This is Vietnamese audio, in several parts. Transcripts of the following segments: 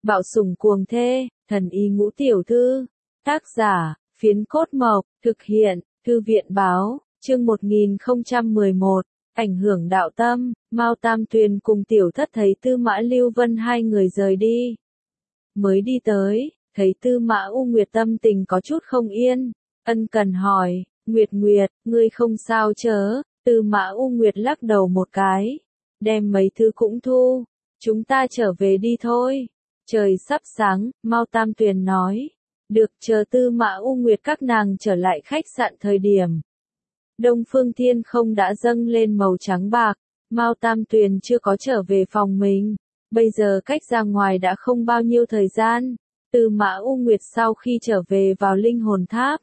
Bạo sủng cuồng thê, thần y ngũ tiểu thư. Tác giả, Phiến Cốt Mộc, thực hiện, Thư viện báo, chương 1011, ảnh hưởng đạo tâm. Mao Tam Tuyền cùng tiểu thất thấy Tư Mã Lưu Vân hai người rời đi. Mới đi tới, thấy Tư Mã U Nguyệt tâm tình có chút không yên, ân cần hỏi, Nguyệt Nguyệt, ngươi không sao chớ? Tư Mã U Nguyệt lắc đầu một cái, đem mấy thứ cũng thu, chúng ta trở về đi thôi. Trời sắp sáng, Mao Tam Tuyền nói, được, chờ Tư Mã U Nguyệt các nàng trở lại khách sạn thời điểm. Đông phương thiên không đã dâng lên màu trắng bạc, Mao Tam Tuyền chưa có trở về phòng mình, bây giờ cách ra ngoài đã không bao nhiêu thời gian. Tư Mã U Nguyệt sau khi trở về vào linh hồn tháp,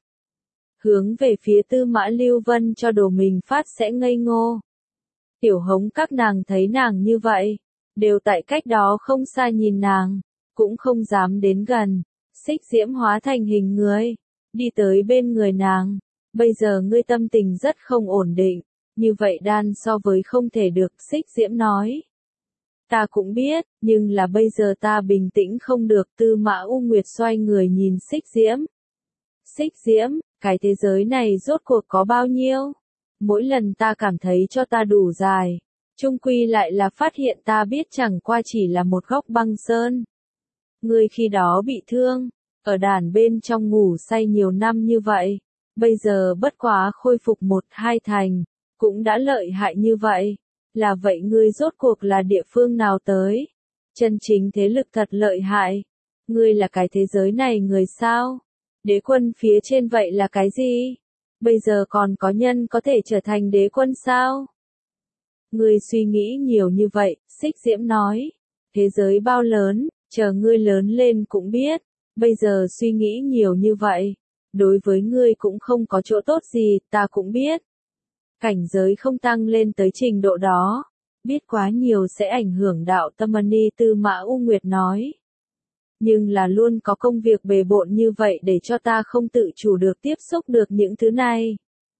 hướng về phía Tư Mã Lưu Vân cho đồ mình phát sẽ ngây ngô. Tiểu Hống các nàng thấy nàng như vậy, đều tại cách đó không xa nhìn nàng, cũng không dám đến gần. Xích Diễm hóa thành hình người, đi tới bên người nàng. Bây giờ ngươi tâm tình rất không ổn định, như vậy đan so với không thể được, Xích Diễm nói. Ta cũng biết, nhưng là bây giờ ta bình tĩnh không được. Tư Mã U Nguyệt xoay người nhìn Xích Diễm. Xích Diễm, cái thế giới này rốt cuộc có bao nhiêu? Mỗi lần ta cảm thấy cho ta đủ dài, chung quy lại là phát hiện ta biết chẳng qua chỉ là một góc băng sơn. Ngươi khi đó bị thương, ở đàn bên trong ngủ say nhiều năm như vậy, bây giờ bất quá khôi phục 1-2 thành, cũng đã lợi hại như vậy. Là vậy ngươi rốt cuộc là địa phương nào tới? Chân chính thế lực thật lợi hại. Ngươi là cái thế giới này người sao? Đế quân phía trên vậy là cái gì? Bây giờ còn có nhân có thể trở thành đế quân sao? Ngươi suy nghĩ nhiều như vậy, Xích Diễm nói. Thế giới bao lớn, chờ ngươi lớn lên cũng biết. Bây giờ suy nghĩ nhiều như vậy, đối với ngươi cũng không có chỗ tốt gì, ta cũng biết. Cảnh giới không tăng lên tới trình độ đó, biết quá nhiều sẽ ảnh hưởng đạo tâm. Tư Mã U Nguyệt nói. Nhưng là luôn có công việc bề bộn như vậy để cho ta không tự chủ được tiếp xúc được những thứ này.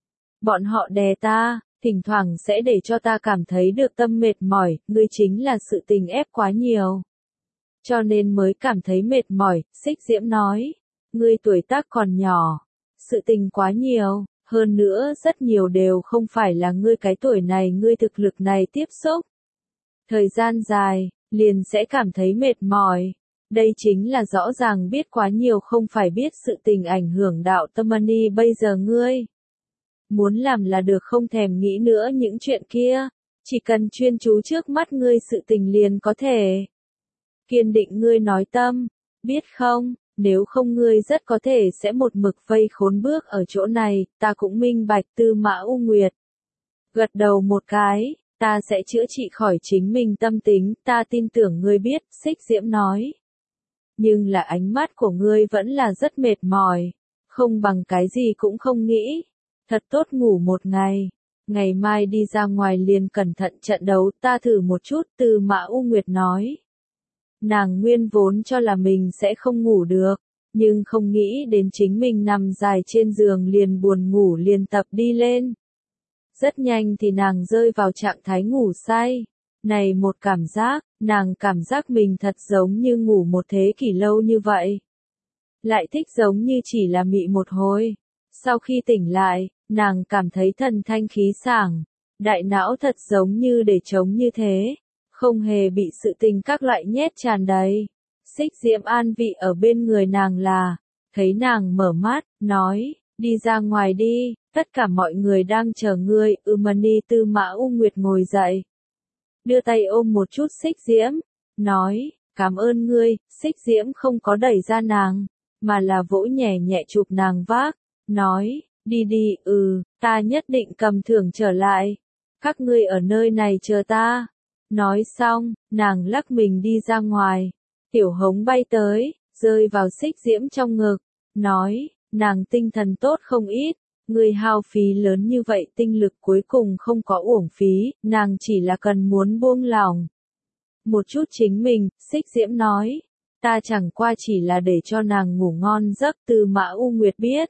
Bọn họ đè ta, thỉnh thoảng sẽ để cho ta cảm thấy được tâm mệt mỏi, ngươi chính là sự tình ép quá nhiều. Cho nên mới cảm thấy mệt mỏi, Xích Diễm nói. Ngươi tuổi tác còn nhỏ, sự tình quá nhiều, hơn nữa rất nhiều đều không phải là ngươi cái tuổi này, ngươi thực lực này tiếp xúc. Thời gian dài, liền sẽ cảm thấy mệt mỏi. Đây chính là rõ ràng biết quá nhiều không phải biết sự tình ảnh hưởng đạo tâm. Bây giờ ngươi muốn làm là được, không thèm nghĩ nữa những chuyện kia, chỉ cần chuyên chú trước mắt ngươi sự tình liền có thể. Kiên định ngươi nói tâm, biết không, nếu không ngươi rất có thể sẽ một mực vây khốn bước ở chỗ này. Ta cũng minh bạch. Tư Mã U Nguyệt gật đầu một cái, ta sẽ chữa trị khỏi chính mình tâm tính, ta tin tưởng ngươi biết, Xích Diễm nói. Nhưng là ánh mắt của ngươi vẫn là rất mệt mỏi, không bằng cái gì cũng không nghĩ. Thật tốt ngủ một ngày, ngày mai đi ra ngoài liền cẩn thận trận đấu, ta thử một chút. Tư Mã U Nguyệt nói. Nàng nguyên vốn cho là mình sẽ không ngủ được, nhưng không nghĩ đến chính mình nằm dài trên giường liền buồn ngủ, liền tập đi lên. Rất nhanh thì nàng rơi vào trạng thái ngủ say. Này một cảm giác, nàng cảm giác mình thật giống như ngủ một thế kỷ lâu như vậy. Lại thích giống như chỉ là mị một hồi. Sau khi tỉnh lại, nàng cảm thấy thần thanh khí sảng, đại não thật giống như để trống như thế, không hề bị sự tình các loại nhét tràn đầy. Xích Diễm an vị ở bên người nàng là, thấy nàng mở mắt, nói, đi ra ngoài đi, tất cả mọi người đang chờ ngươi. Tư Mã U Nguyệt ngồi dậy, đưa tay ôm một chút Xích Diễm, nói, cảm ơn ngươi. Xích Diễm không có đẩy ra nàng, mà là vỗ nhẹ nhẹ chụp nàng vác, nói, đi đi, ta nhất định cầm thưởng trở lại. Các ngươi ở nơi này chờ ta. Nói xong, nàng lắc mình đi ra ngoài. Tiểu Hống bay tới, rơi vào Xích Diễm trong ngực, nói, nàng tinh thần tốt không ít, người hao phí lớn như vậy tinh lực cuối cùng không có uổng phí, nàng chỉ là cần muốn buông lỏng một chút chính mình. Xích Diễm nói, ta chẳng qua chỉ là để cho nàng ngủ ngon giấc. Tư Mã U Nguyệt biết,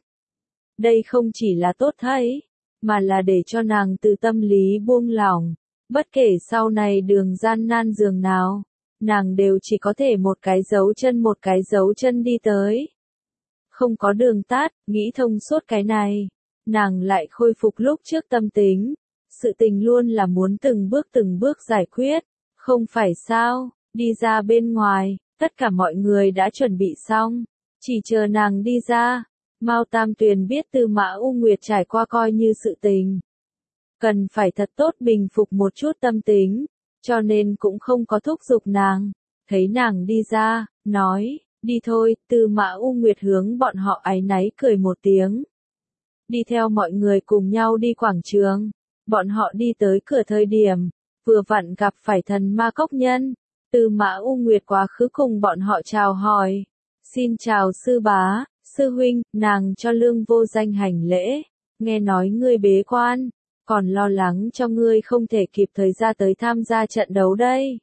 đây không chỉ là tốt thấy, mà là để cho nàng từ tâm lý buông lỏng. Bất kể sau này đường gian nan giường nào, nàng đều chỉ có thể một cái dấu chân đi tới. Không có đường tắt, nghĩ thông suốt cái này, nàng lại khôi phục lúc trước tâm tính. Sự tình luôn là muốn từng bước giải quyết, không phải sao, đi ra bên ngoài, tất cả mọi người đã chuẩn bị xong, chỉ chờ nàng đi ra. Mao Tam Tuyền biết Tư Mã U Nguyệt trải qua coi như sự tình, cần phải thật tốt bình phục một chút tâm tính, cho nên cũng không có thúc giục nàng. Thấy nàng đi ra, nói, đi thôi. Tư Mã U Nguyệt hướng bọn họ áy náy cười một tiếng, đi theo mọi người cùng nhau đi quảng trường. Bọn họ đi tới cửa thời điểm, vừa vặn gặp phải Thần Ma Cốc Nhân. Tư Mã U Nguyệt quá khứ cùng bọn họ chào hỏi. Xin chào sư bá, sư huynh. Nàng cho Lương Vô Danh hành lễ. Nghe nói ngươi bế quan, còn lo lắng cho ngươi không thể kịp thời ra tới tham gia trận đấu đây.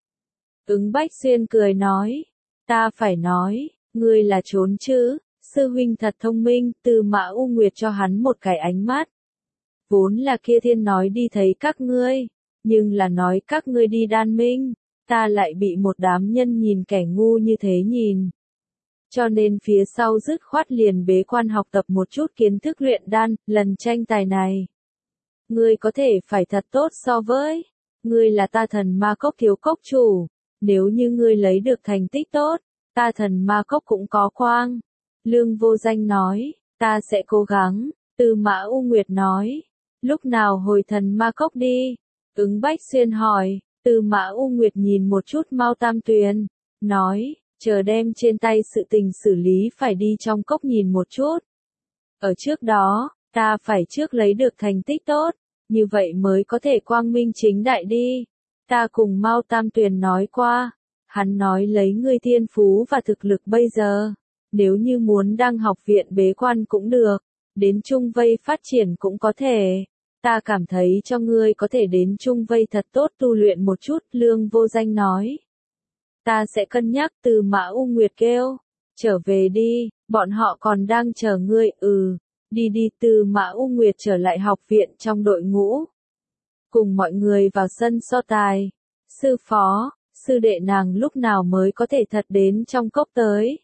Ứng Bách Xuyên cười nói, ta phải nói, ngươi là trốn chứ, sư huynh thật thông minh. Tư Mã U Nguyệt cho hắn một cái ánh mắt. Vốn là kia thiên nói đi thấy các ngươi, nhưng là nói các ngươi đi đan minh, ta lại bị một đám nhân nhìn kẻ ngu như thế nhìn. Cho nên phía sau dứt khoát liền bế quan học tập một chút kiến thức luyện đan. Lần tranh tài này, ngươi có thể phải thật tốt so với, ngươi là ta Thần Ma Cốc thiếu cốc chủ, nếu như ngươi lấy được thành tích tốt, ta Thần Ma Cốc cũng có quang. Lương Vô Danh nói, ta sẽ cố gắng. Tư Mã U Nguyệt nói, lúc nào hồi Thần Ma Cốc đi? Ứng Bách Xuyên hỏi. Tư Mã U Nguyệt nhìn một chút Mao Tam Tuyền, nói, chờ đem trên tay sự tình xử lý phải đi trong cốc nhìn một chút. Ở trước đó, ta phải trước lấy được thành tích tốt, như vậy mới có thể quang minh chính đại đi. Ta cùng Mao Tam Tuyền nói qua, hắn nói lấy ngươi thiên phú và thực lực bây giờ, nếu như muốn đăng học viện bế quan cũng được, đến Trung Vây phát triển cũng có thể. Ta cảm thấy cho ngươi có thể đến Trung Vây thật tốt tu luyện một chút. Lương Vô Danh nói, ta sẽ cân nhắc. Tư Mã U Nguyệt kêu, trở về đi, bọn họ còn đang chờ ngươi. Đi đi. Tư Mã U Nguyệt trở lại học viện trong đội ngũ, cùng mọi người vào sân so tài. Sư phó, sư đệ nàng lúc nào mới có thể thật đến trong cốc tới?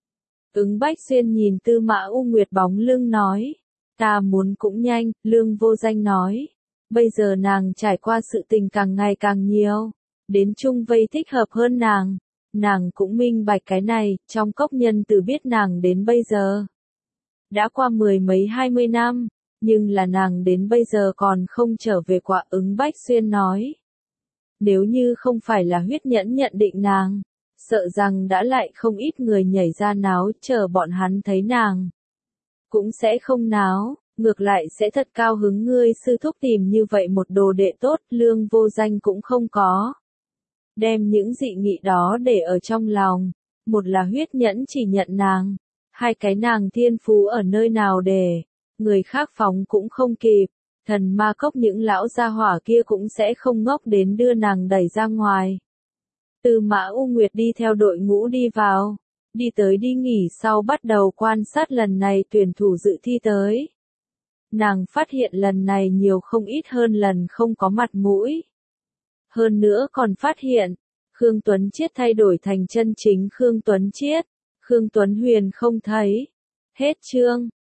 Ứng Bách Xuyên nhìn Tư Mã U Nguyệt bóng lưng nói, ta muốn cũng nhanh. Lương Vô Danh nói, bây giờ nàng trải qua sự tình càng ngày càng nhiều, đến Trung Vây thích hợp hơn nàng. Nàng cũng minh bạch cái này, trong cốc nhân từ biết nàng đến bây giờ đã qua 10 mấy 20 năm, nhưng là nàng đến bây giờ còn không trở về qua. Ứng Bách Xuyên nói, nếu như không phải là huyết nhẫn nhận định nàng, sợ rằng đã lại không ít người nhảy ra náo. Chờ bọn hắn thấy nàng, cũng sẽ không náo, ngược lại sẽ thật cao hứng. Ngươi sư thúc tìm như vậy một đồ đệ tốt. Lương Vô Danh cũng không có đem những dị nghị đó để ở trong lòng. Một là huyết nhẫn chỉ nhận nàng, hai cái nàng thiên phú ở nơi nào để người khác phóng cũng không kịp. Thần Ma Cốc những lão gia hỏa kia cũng sẽ không ngốc đến đưa nàng đẩy ra ngoài. Tư Mã U Nguyệt đi theo đội ngũ đi vào, đi tới đi nghỉ sau bắt đầu quan sát lần này tuyển thủ dự thi tới. Nàng phát hiện lần này nhiều không ít hơn lần không có mặt mũi. Hơn nữa còn phát hiện, Khương Tuấn Chiết thay đổi thành chân chính Khương Tuấn Chiết, Khương Tuấn Huyền không thấy. Hết chương.